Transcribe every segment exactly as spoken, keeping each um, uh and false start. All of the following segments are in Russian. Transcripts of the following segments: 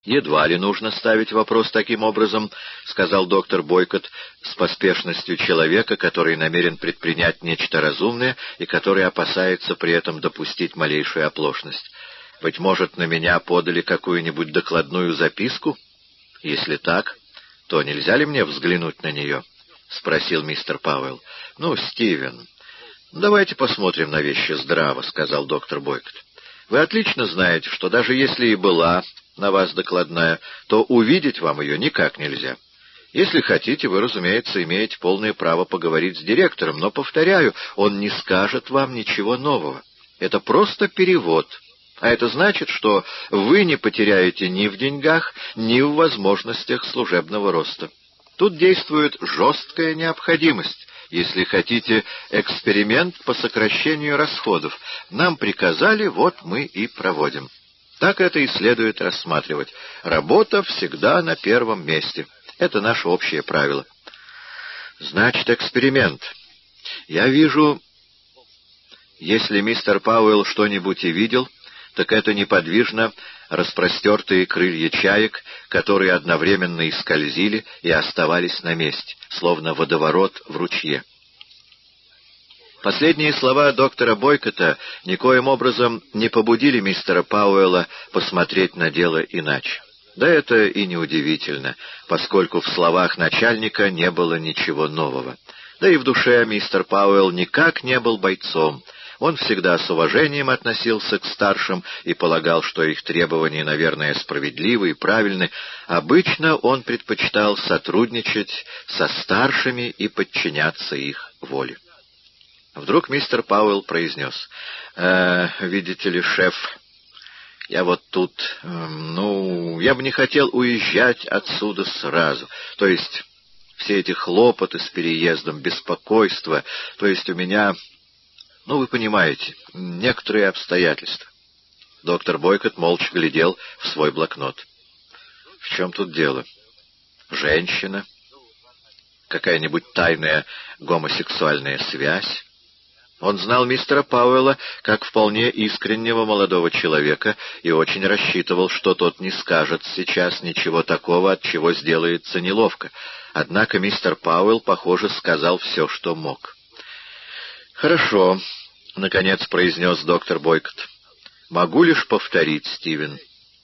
«Едва ли нужно ставить вопрос таким образом», — сказал доктор Бойкот с поспешностью человека, который намерен предпринять нечто разумное и который опасается при этом допустить малейшую оплошность. «Быть может, на меня подали какую-нибудь докладную записку? Если так, то нельзя ли мне взглянуть на нее?» — спросил мистер Пауэлл. «Ну, Стивен, давайте посмотрим на вещи здраво», — сказал доктор Бойкот. «Вы отлично знаете, что даже если и была на вас докладная, то увидеть вам ее никак нельзя. Если хотите, вы, разумеется, имеете полное право поговорить с директором, но, повторяю, он не скажет вам ничего нового. Это просто перевод, а это значит, что вы не потеряете ни в деньгах, ни в возможностях служебного роста. Тут действует жесткая необходимость. Если хотите эксперимент по сокращению расходов, нам приказали, вот мы и проводим. Так это и следует рассматривать. Работа всегда на первом месте. Это наше общее правило. Значит, эксперимент. Я вижу, если мистер Пауэлл что-нибудь и видел, так это неподвижно распростертые крылья чаек, которые одновременно и скользили, и оставались на месте, словно водоворот в ручье. Последние слова доктора Бойкота никоим образом не побудили мистера Пауэлла посмотреть на дело иначе. Да это и неудивительно, поскольку в словах начальника не было ничего нового. Да и в душе мистер Пауэлл никак не был бойцом. Он всегда с уважением относился к старшим и полагал, что их требования, наверное, справедливы и правильны. Обычно он предпочитал сотрудничать со старшими и подчиняться их воле. Вдруг мистер Пауэлл произнес: «Э, «Видите ли, шеф, я вот тут, э, ну, я бы не хотел уезжать отсюда сразу. То есть все эти хлопоты с переездом, беспокойство, то есть у меня, ну, вы понимаете, некоторые обстоятельства». Доктор Бойкот молча глядел в свой блокнот. «В чем тут дело? Женщина? Какая-нибудь тайная гомосексуальная связь?» Он знал мистера Пауэлла как вполне искреннего молодого человека и очень рассчитывал, что тот не скажет сейчас ничего такого, от чего сделается неловко. Однако мистер Пауэлл, похоже, сказал все, что мог. «Хорошо», — наконец произнес доктор Бойкот. «Могу лишь повторить, Стивен.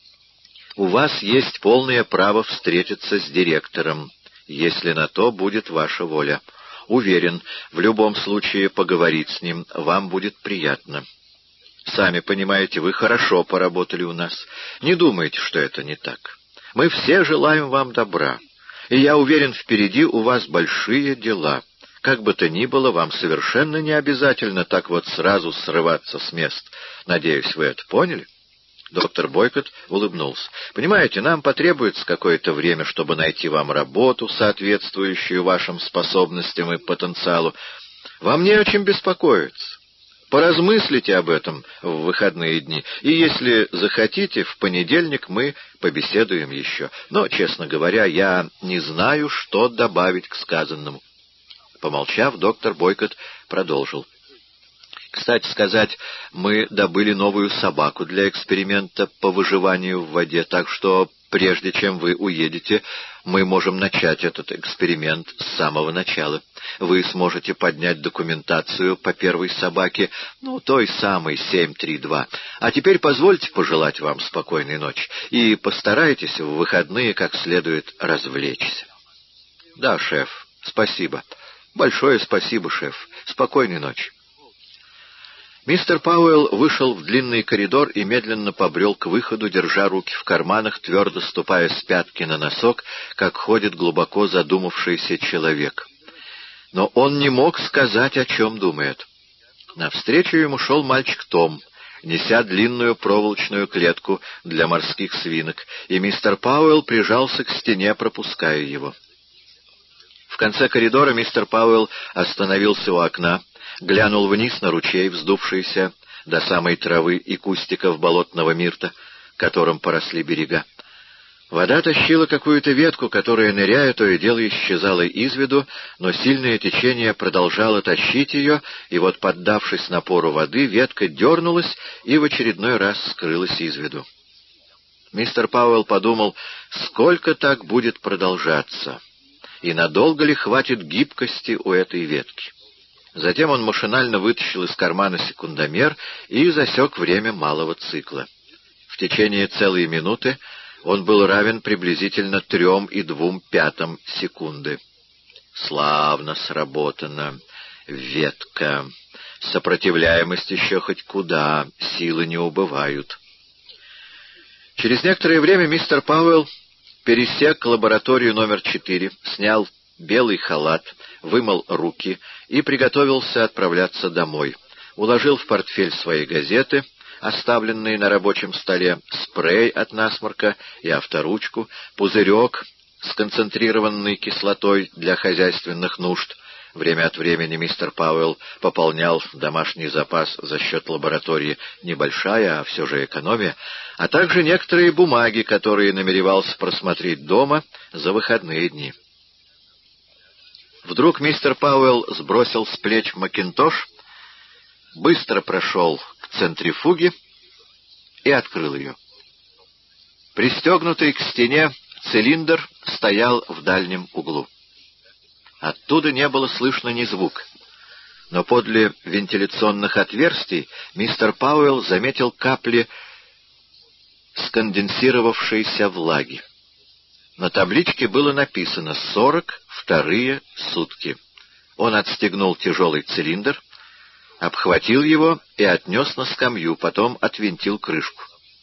У вас есть полное право встретиться с директором, если на то будет ваша воля. Уверен, в любом случае поговорить с ним вам будет приятно. Сами понимаете, вы хорошо поработали у нас. Не думайте, что это не так. Мы все желаем вам добра. И я уверен, впереди у вас большие дела. Как бы то ни было, вам совершенно не обязательно так вот сразу срываться с мест. Надеюсь, вы это поняли?» Доктор Бойкот улыбнулся. «Понимаете, нам потребуется какое-то время, чтобы найти вам работу, соответствующую вашим способностям и потенциалу. Вам не о чем беспокоиться. Поразмыслите об этом в выходные дни, и если захотите, в понедельник мы побеседуем еще. Но, честно говоря, я не знаю, что добавить к сказанному». Помолчав, доктор Бойкот продолжил. «Кстати сказать, мы добыли новую собаку для эксперимента по выживанию в воде, так что прежде чем вы уедете, мы можем начать этот эксперимент с самого начала. Вы сможете поднять документацию по первой собаке, ну, той самой семь три два. А теперь позвольте пожелать вам спокойной ночи и постарайтесь в выходные как следует развлечься». «Да, шеф, спасибо. Большое спасибо, шеф. Спокойной ночи». Мистер Пауэлл вышел в длинный коридор и медленно побрел к выходу, держа руки в карманах, твердо ступая с пятки на носок, как ходит глубоко задумавшийся человек. Но он не мог сказать, о чем думает. Навстречу ему шел мальчик Том, неся длинную проволочную клетку для морских свинок, и мистер Пауэлл прижался к стене, пропуская его. В конце коридора мистер Пауэлл остановился у окна, глянул вниз на ручей, вздувшийся до самой травы и кустиков болотного мирта, которым поросли берега. Вода тащила какую-то ветку, которая, ныряя, то и дело исчезала из виду, но сильное течение продолжало тащить ее, и вот, поддавшись напору воды, ветка дернулась и в очередной раз скрылась из виду. Мистер Пауэлл подумал, сколько так будет продолжаться, и надолго ли хватит гибкости у этой ветки. Затем он машинально вытащил из кармана секундомер и засек время малого цикла. В течение целой минуты он был равен приблизительно трем и двум пятым секунды. Славно сработано. Ветка. Сопротивляемость еще хоть куда, силы не убывают. Через некоторое время мистер Пауэлл пересек лабораторию номер четыре, снял белый халат, вымыл руки и приготовился отправляться домой. Уложил в портфель свои газеты, оставленные на рабочем столе, спрей от насморка и авторучку, пузырек с концентрированной кислотой для хозяйственных нужд. Время от времени мистер Пауэлл пополнял домашний запас за счет лаборатории, небольшая, а все же экономия, а также некоторые бумаги, которые намеревался просмотреть дома за выходные дни. Вдруг мистер Пауэлл сбросил с плеч макинтош, быстро прошел к центрифуге и открыл ее. Пристегнутый к стене цилиндр стоял в дальнем углу. Оттуда не было слышно ни звука, но подле вентиляционных отверстий мистер Пауэлл заметил капли сконденсировавшейся влаги. На табличке было написано «сорок вторые сутки». Он отстегнул тяжелый цилиндр, обхватил его и отнес на скамью, потом отвинтил крышку.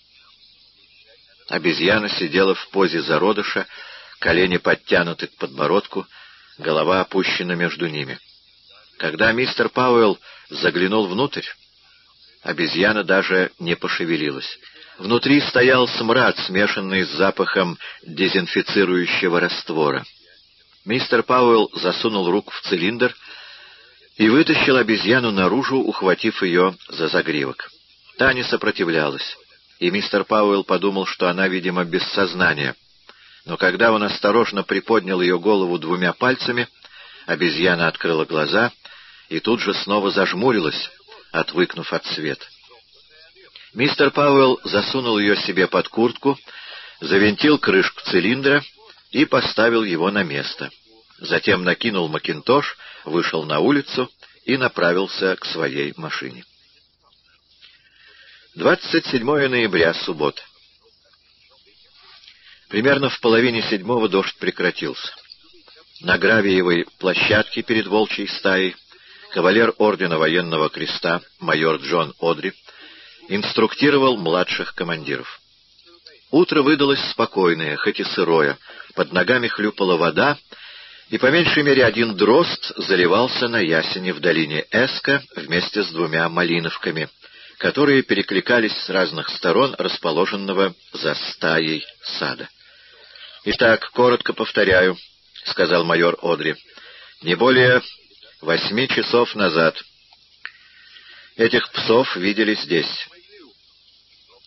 Обезьяна сидела в позе зародыша, колени подтянуты к подбородку, голова опущена между ними. Когда мистер Пауэлл заглянул внутрь, обезьяна даже не пошевелилась. Внутри стоял смрад, смешанный с запахом дезинфицирующего раствора. Мистер Пауэлл засунул руку в цилиндр и вытащил обезьяну наружу, ухватив ее за загривок. Та не сопротивлялась, и мистер Пауэлл подумал, что она, видимо, без сознания. Но когда он осторожно приподнял ее голову двумя пальцами, обезьяна открыла глаза и тут же снова зажмурилась, отвыкнув от света. Мистер Пауэлл засунул ее себе под куртку, завинтил крышку цилиндра и поставил его на место. Затем накинул макинтош, вышел на улицу и направился к своей машине. двадцать седьмое ноября, суббота. Примерно в половине седьмого дождь прекратился. На гравиевой площадке перед волчьей стаей кавалер ордена военного креста майор Джон Одри инструктировал младших командиров. Утро выдалось спокойное, хоть и сырое. Под ногами хлюпала вода, и по меньшей мере один дрозд заливался на ясени в долине Эска вместе с двумя малиновками, которые перекликались с разных сторон расположенного за стаей сада. «Итак, коротко повторяю», — сказал майор Одри, — «не более восьми часов назад этих псов видели здесь.